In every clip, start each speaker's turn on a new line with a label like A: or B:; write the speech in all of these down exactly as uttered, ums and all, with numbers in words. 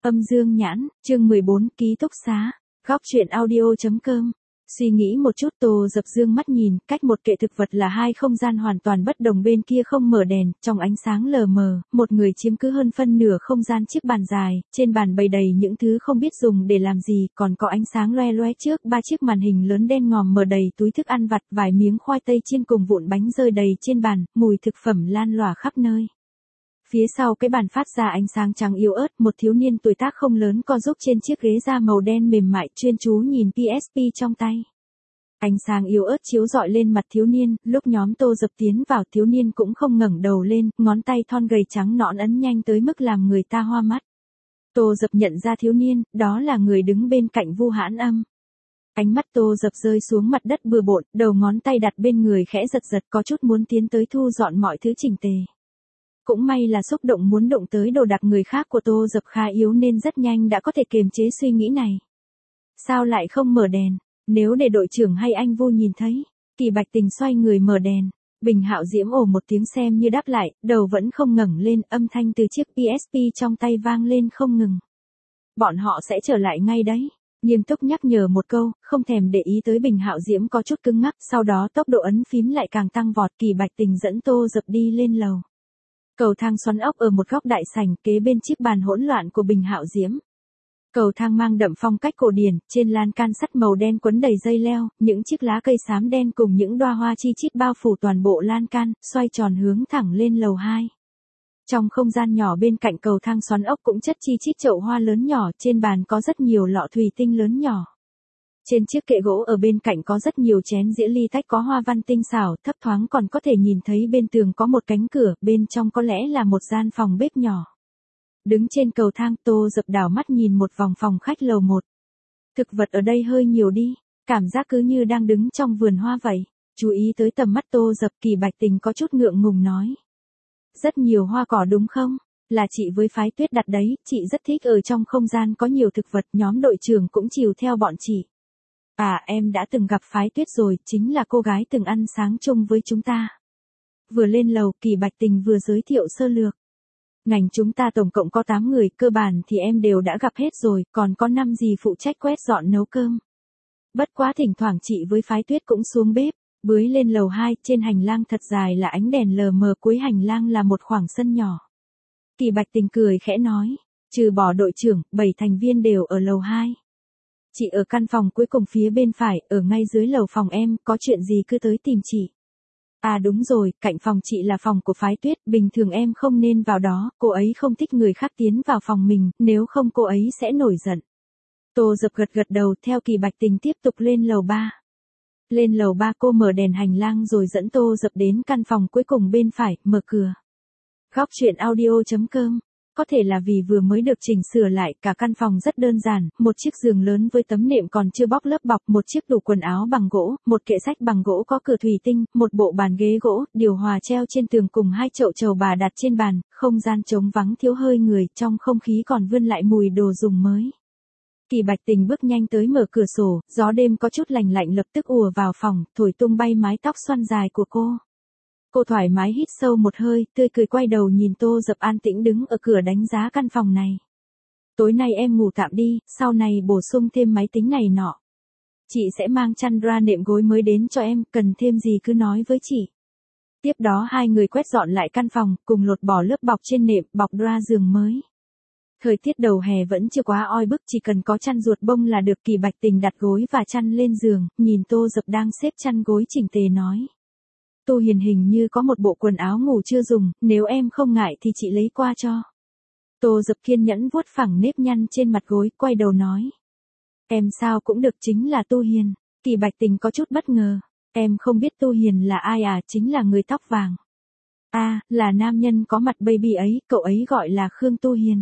A: Âm Dương Nhãn, chương mười bốn, ký túc xá, góc truyện audio.com. Suy nghĩ một chút Tô Dập dương mắt nhìn, cách một kệ thực vật là hai không gian hoàn toàn bất đồng, bên kia không mở đèn, trong ánh sáng lờ mờ, một người chiếm cứ hơn phân nửa không gian, chiếc bàn dài, trên bàn bày đầy những thứ không biết dùng để làm gì, còn có ánh sáng loe loé trước ba chiếc màn hình lớn đen ngòm mở đầy túi thức ăn vặt, vài miếng khoai tây chiên cùng vụn bánh rơi đầy trên bàn, mùi thực phẩm lan lỏa khắp nơi. Phía sau cái bàn phát ra ánh sáng trắng yếu ớt, một thiếu niên tuổi tác không lớn co giúp trên chiếc ghế da màu đen mềm mại, chuyên chú nhìn pê ét pê trong tay. Ánh sáng yếu ớt chiếu rọi lên mặt thiếu niên, lúc nhóm Tô Dập tiến vào, thiếu niên cũng không ngẩng đầu lên, ngón tay thon gầy trắng nõn ấn nhanh tới mức làm người ta hoa mắt. Tô Dập nhận ra thiếu niên, đó là người đứng bên cạnh Vu Hãn Âm. Ánh mắt Tô Dập rơi xuống mặt đất bừa bộn, đầu ngón tay đặt bên người khẽ giật giật, có chút muốn tiến tới thu dọn mọi thứ chỉnh tề. Cũng may là xúc động muốn động tới đồ đạc người khác của Tô Dập khá yếu nên rất nhanh đã có thể kiềm chế suy nghĩ này. Sao lại không mở đèn? Nếu để đội trưởng hay anh Vu nhìn thấy. Kỳ Bạch Tình xoay người mở đèn. Bình Hạo Diễm ồ một tiếng xem như đáp lại, đầu vẫn không ngẩng lên, âm thanh từ chiếc pê ét pê trong tay vang lên không ngừng. Bọn họ sẽ trở lại ngay đấy. Nghiêm túc nhắc nhở một câu, không thèm để ý tới Bình Hạo Diễm có chút cứng ngắc, sau đó tốc độ ấn phím lại càng tăng vọt. Kỳ Bạch Tình dẫn Tô Dập đi lên lầu. Cầu thang xoắn ốc ở một góc đại sảnh kế bên chiếc bàn hỗn loạn của Bình Hạo Diễm. Cầu thang mang đậm phong cách cổ điển, trên lan can sắt màu đen quấn đầy dây leo, những chiếc lá cây xám đen cùng những đóa hoa chi chít bao phủ toàn bộ lan can, xoay tròn hướng thẳng lên lầu hai. Trong không gian nhỏ bên cạnh cầu thang xoắn ốc cũng chất chi chít chậu hoa lớn nhỏ, trên bàn có rất nhiều lọ thủy tinh lớn nhỏ. Trên chiếc kệ gỗ ở bên cạnh có rất nhiều chén dĩa ly tách có hoa văn tinh xảo, thấp thoáng còn có thể nhìn thấy bên tường có một cánh cửa, bên trong có lẽ là một gian phòng bếp nhỏ. Đứng trên cầu thang, Tô Dập đảo mắt nhìn một vòng phòng khách lầu một. Thực vật ở đây hơi nhiều đi, cảm giác cứ như đang đứng trong vườn hoa vậy. Chú ý tới tầm mắt Tô Dập, Kỳ Bạch Tình có chút ngượng ngùng nói. Rất nhiều hoa cỏ đúng không? Là chị với Phái Tuyết đặt đấy, chị rất thích ở trong không gian có nhiều thực vật, nhóm đội trưởng cũng chiều theo bọn chị. À, em đã từng gặp Phái Tuyết rồi, chính là cô gái từng ăn sáng chung với chúng ta. Vừa lên lầu, Kỳ Bạch Tình vừa giới thiệu sơ lược. Ngành chúng ta tổng cộng có tám người, cơ bản thì em đều đã gặp hết rồi, còn có năm gì phụ trách quét dọn nấu cơm. Bất quá thỉnh thoảng chị với Phái Tuyết cũng xuống bếp, bưới lên lầu hai, trên hành lang thật dài là ánh đèn lờ mờ, cuối hành lang là một khoảng sân nhỏ. Kỳ Bạch Tình cười khẽ nói, trừ bỏ đội trưởng, bảy thành viên đều ở lầu hai. Chị ở căn phòng cuối cùng phía bên phải, ở ngay dưới lầu phòng em, có chuyện gì cứ tới tìm chị. À đúng rồi, cạnh phòng chị là phòng của Phái Tuyết, bình thường em không nên vào đó, cô ấy không thích người khác tiến vào phòng mình, nếu không cô ấy sẽ nổi giận. Tô Dập gật gật đầu, theo Kỳ Bạch Tình tiếp tục lên lầu ba. Lên lầu ba cô mở đèn hành lang rồi dẫn Tô Dập đến căn phòng cuối cùng bên phải, mở cửa. Góc truyện audio.com. Có thể là vì vừa mới được chỉnh sửa lại, cả căn phòng rất đơn giản, một chiếc giường lớn với tấm nệm còn chưa bóc lớp bọc, một chiếc tủ quần áo bằng gỗ, một kệ sách bằng gỗ có cửa thủy tinh, một bộ bàn ghế gỗ, điều hòa treo trên tường cùng hai chậu trầu bà đặt trên bàn, không gian trống vắng thiếu hơi người, trong không khí còn vươn lại mùi đồ dùng mới. Kỳ Bạch Tình bước nhanh tới mở cửa sổ, gió đêm có chút lành lạnh lập tức ùa vào phòng, thổi tung bay mái tóc xoăn dài của cô. Cô thoải mái hít sâu một hơi, tươi cười quay đầu nhìn Tô Dập an tĩnh đứng ở cửa đánh giá căn phòng này. Tối nay em ngủ tạm đi, sau này bổ sung thêm máy tính này nọ. Chị sẽ mang chăn ra nệm gối mới đến cho em, cần thêm gì cứ nói với chị. Tiếp đó hai người quét dọn lại căn phòng, cùng lột bỏ lớp bọc trên nệm, bọc ra giường mới. Thời tiết đầu hè vẫn chưa quá oi bức, chỉ cần có chăn ruột bông là được. Kỳ Bạch Tình đặt gối và chăn lên giường, nhìn Tô Dập đang xếp chăn gối chỉnh tề nói. Tu Hiền hình như có một bộ quần áo ngủ chưa dùng, nếu em không ngại thì chị lấy qua cho. Tô Dập kiên nhẫn vuốt phẳng nếp nhăn trên mặt gối, quay đầu nói. Em sao cũng được, chính là Tu Hiền. Kỳ Bạch Tình có chút bất ngờ. Em không biết Tu Hiền là ai à? Chính là người tóc vàng. À, là nam nhân có mặt baby ấy, cậu ấy gọi là Khương Tu Hiền.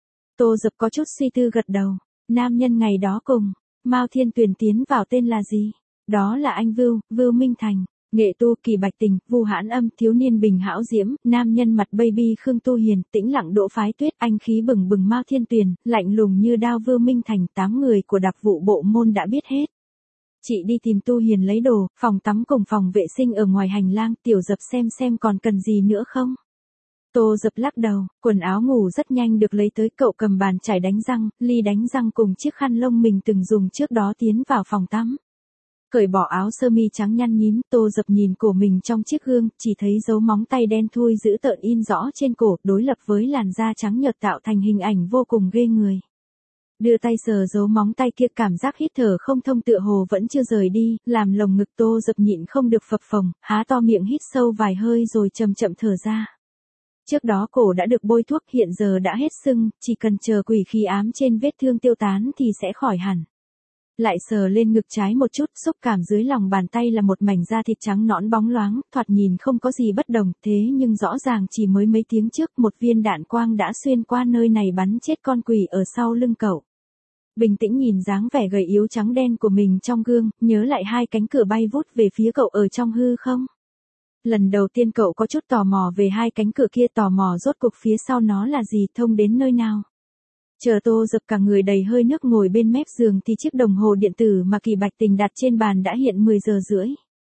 A: Tô Dập có chút suy tư gật đầu. Nam nhân ngày đó cùng Mao Thiên Tuyền tiến vào tên là gì? Đó là anh Vưu, Vưu Minh Thành. Nghệ tu, Kỳ Bạch Tình, Vu Hãn Âm, thiếu niên Bình Hão Diễm, nam nhân mặt baby Khương Tu Hiền, tĩnh lặng Đỗ Phái Tuyết, anh khí bừng bừng Mao Thiên Tuyền, lạnh lùng như đao Vưu Minh Thành, tám người của đặc vụ bộ môn đã biết hết. Chị đi tìm Tu Hiền lấy đồ, phòng tắm cùng phòng vệ sinh ở ngoài hành lang, Tiểu Dập xem xem còn cần gì nữa không. Tô Dập lắc đầu, quần áo ngủ rất nhanh được lấy tới, cậu cầm bàn chải đánh răng, ly đánh răng cùng chiếc khăn lông mình từng dùng trước đó tiến vào phòng tắm. Cởi bỏ áo sơ mi trắng nhăn nhím, Tô Dập nhìn cổ mình trong chiếc gương, chỉ thấy dấu móng tay đen thui dữ tợn in rõ trên cổ, đối lập với làn da trắng nhợt tạo thành hình ảnh vô cùng ghê người. Đưa tay sờ dấu móng tay kia, cảm giác hít thở không thông tựa hồ vẫn chưa rời đi, làm lồng ngực Tô Dập nhịn không được phập phồng, há to miệng hít sâu vài hơi rồi chậm chậm thở ra. Trước đó cổ đã được bôi thuốc, hiện giờ đã hết sưng, chỉ cần chờ quỷ khí ám trên vết thương tiêu tán thì sẽ khỏi hẳn. Lại sờ lên ngực trái một chút, xúc cảm dưới lòng bàn tay là một mảnh da thịt trắng nõn bóng loáng, thoạt nhìn không có gì bất đồng, thế nhưng rõ ràng chỉ mới mấy tiếng trước một viên đạn quang đã xuyên qua nơi này bắn chết con quỷ ở sau lưng cậu. Bình tĩnh nhìn dáng vẻ gầy yếu trắng đen của mình trong gương, nhớ lại hai cánh cửa bay vút về phía cậu ở trong hư không. Lần đầu tiên cậu có chút tò mò về hai cánh cửa kia, tò mò rốt cuộc phía sau nó là gì, thông đến nơi nào. Chờ Tô Dập cả người đầy hơi nước ngồi bên mép giường thì chiếc đồng hồ điện tử mà Kỳ Bạch Tình đặt trên bàn đã hiện mười giờ rưỡi.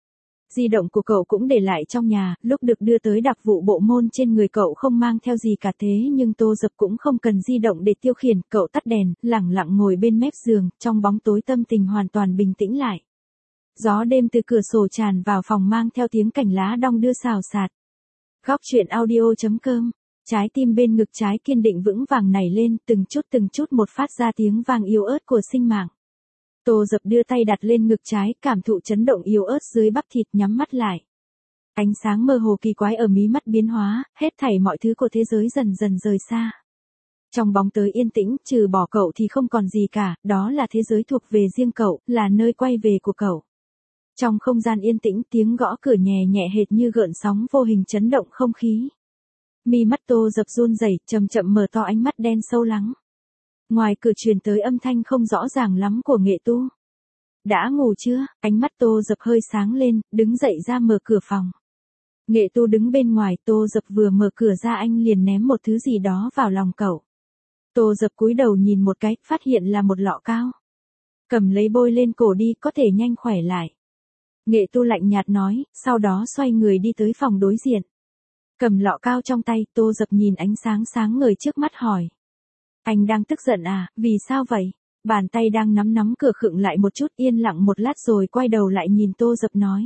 A: Di động của cậu cũng để lại trong nhà, lúc được đưa tới đặc vụ bộ môn trên người cậu không mang theo gì cả, thế nhưng Tô Dập cũng không cần di động để tiêu khiển, cậu tắt đèn, lẳng lặng ngồi bên mép giường, trong bóng tối tâm tình hoàn toàn bình tĩnh lại. Gió đêm từ cửa sổ tràn vào phòng mang theo tiếng cành lá đong đưa xào xạc. Góc truyện audio chấm com. Trái tim bên ngực trái kiên định vững vàng nảy lên, từng chút từng chút một phát ra tiếng vang yếu ớt của sinh mạng. Tô Dập đưa tay đặt lên ngực trái, cảm thụ chấn động yếu ớt dưới bắp thịt, nhắm mắt lại. Ánh sáng mơ hồ kỳ quái ở mí mắt biến hóa, hết thảy mọi thứ của thế giới dần dần rời xa. Trong bóng tối yên tĩnh, trừ bỏ cậu thì không còn gì cả, đó là thế giới thuộc về riêng cậu, là nơi quay về của cậu. Trong không gian yên tĩnh, tiếng gõ cửa nhẹ nhẹ hệt như gợn sóng vô hình chấn động không khí. Mi mắt Tô Dập run rẩy, chậm chậm mở to ánh mắt đen sâu lắng. Ngoài cửa truyền tới âm thanh không rõ ràng lắm của Nghệ Tu. Đã ngủ chưa? Ánh mắt Tô Dập hơi sáng lên, đứng dậy ra mở cửa phòng. Nghệ Tu đứng bên ngoài, Tô Dập vừa mở cửa ra anh liền ném một thứ gì đó vào lòng cậu. Tô Dập cúi đầu nhìn một cái, phát hiện là một lọ cao. Cầm lấy bôi lên cổ đi, có thể nhanh khỏe lại. Nghệ Tu lạnh nhạt nói, sau đó xoay người đi tới phòng đối diện. Cầm lọ cao trong tay, Tô Dập nhìn ánh sáng sáng ngời trước mắt hỏi. Anh đang tức giận à, vì sao vậy? Bàn tay đang nắm nắm cửa khựng lại một chút, yên lặng một lát rồi quay đầu lại nhìn Tô Dập nói.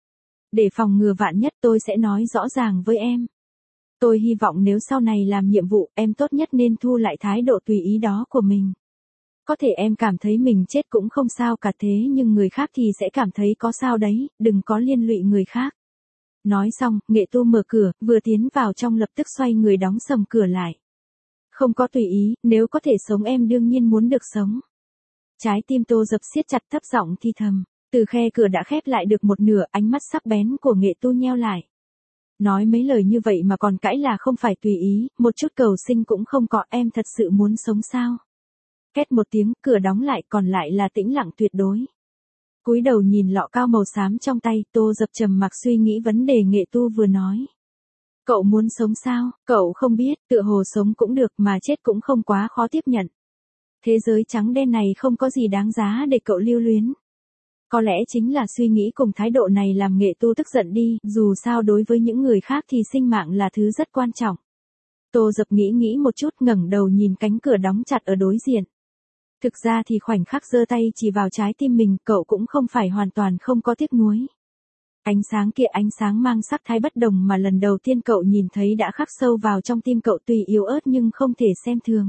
A: Để phòng ngừa vạn nhất tôi sẽ nói rõ ràng với em. Tôi hy vọng nếu sau này làm nhiệm vụ, em tốt nhất nên thu lại thái độ tùy ý đó của mình. Có thể em cảm thấy mình chết cũng không sao cả, thế nhưng người khác thì sẽ cảm thấy có sao đấy, đừng có liên lụy người khác. Nói xong, Nghệ Tu mở cửa, vừa tiến vào trong lập tức xoay người đóng sầm cửa lại. Không có tùy ý, nếu có thể sống em đương nhiên muốn được sống. Trái tim Tô Dập siết chặt, thấp giọng thi thầm. Từ khe cửa đã khép lại được một nửa, ánh mắt sắc bén của Nghệ Tu nheo lại. Nói mấy lời như vậy mà còn cãi là không phải tùy ý, một chút cầu sinh cũng không có, em thật sự muốn sống sao? Két một tiếng, cửa đóng lại, còn lại là tĩnh lặng tuyệt đối. Cúi đầu nhìn lọ cao màu xám trong tay, Tô Dập trầm mặc suy nghĩ vấn đề Nghệ Tu vừa nói. Cậu muốn sống sao? Cậu không biết, tựa hồ sống cũng được mà chết cũng không quá khó tiếp nhận. Thế giới trắng đen này không có gì đáng giá để cậu lưu luyến. Có lẽ chính là suy nghĩ cùng thái độ này làm Nghệ Tu tức giận đi, dù sao đối với những người khác thì sinh mạng là thứ rất quan trọng. Tô Dập nghĩ nghĩ một chút, ngẩng đầu nhìn cánh cửa đóng chặt ở đối diện. Thực ra thì khoảnh khắc giơ tay chỉ vào trái tim mình, cậu cũng không phải hoàn toàn không có tiếc nuối. Ánh sáng kia, ánh sáng mang sắc thái bất đồng mà lần đầu tiên cậu nhìn thấy đã khắc sâu vào trong tim cậu, tuy yếu ớt nhưng không thể xem thường.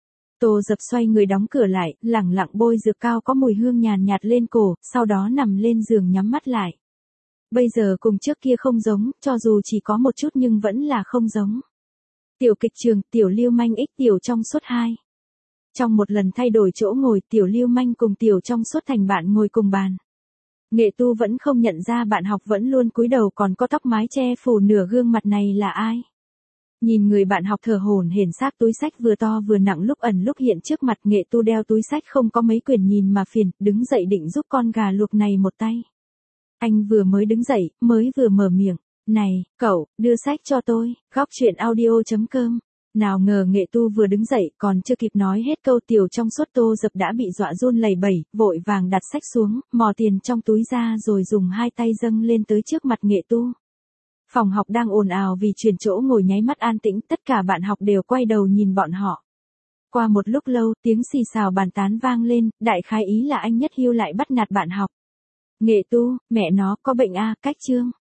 A: Tô Dập xoay người đóng cửa lại, lẳng lặng bôi dược cao có mùi hương nhàn nhạt lên cổ, sau đó nằm lên giường nhắm mắt lại. Bây giờ cùng trước kia không giống, cho dù chỉ có một chút nhưng vẫn là không giống. Tiểu kịch trường, Tiểu Lưu Manh x Tiểu Trong Suốt hai. Trong một lần thay đổi chỗ ngồi, Tiểu Lưu Manh cùng Tiểu Trong Suốt thành bạn ngồi cùng bàn. Nghệ Tu vẫn không nhận ra bạn học vẫn luôn cúi đầu còn có tóc mái che phủ nửa gương mặt này là ai. Nhìn người bạn học thở hổn hển xác túi sách vừa to vừa nặng lúc ẩn lúc hiện trước mặt, Nghệ Tu đeo túi sách không có mấy quyển nhìn mà phiền, đứng dậy định giúp con gà luộc này một tay. Anh vừa mới đứng dậy, mới vừa mở miệng. Này, cậu, đưa sách cho tôi, góc truyện audio chấm com. Nào ngờ Nghệ Tu vừa đứng dậy, còn chưa kịp nói hết câu Tiểu Trong Suốt, Tô Dập đã bị dọa run lẩy bẩy, vội vàng đặt sách xuống, mò tiền trong túi ra rồi dùng hai tay dâng lên tới trước mặt Nghệ Tu. Phòng học đang ồn ào vì chuyển chỗ ngồi nháy mắt an tĩnh, tất cả bạn học đều quay đầu nhìn bọn họ. Qua một lúc lâu, tiếng xì xào bàn tán vang lên, đại khái ý là anh Nhất Hưu lại bắt nạt bạn học. Nghệ Tu, mẹ nó, có bệnh a, cách chương.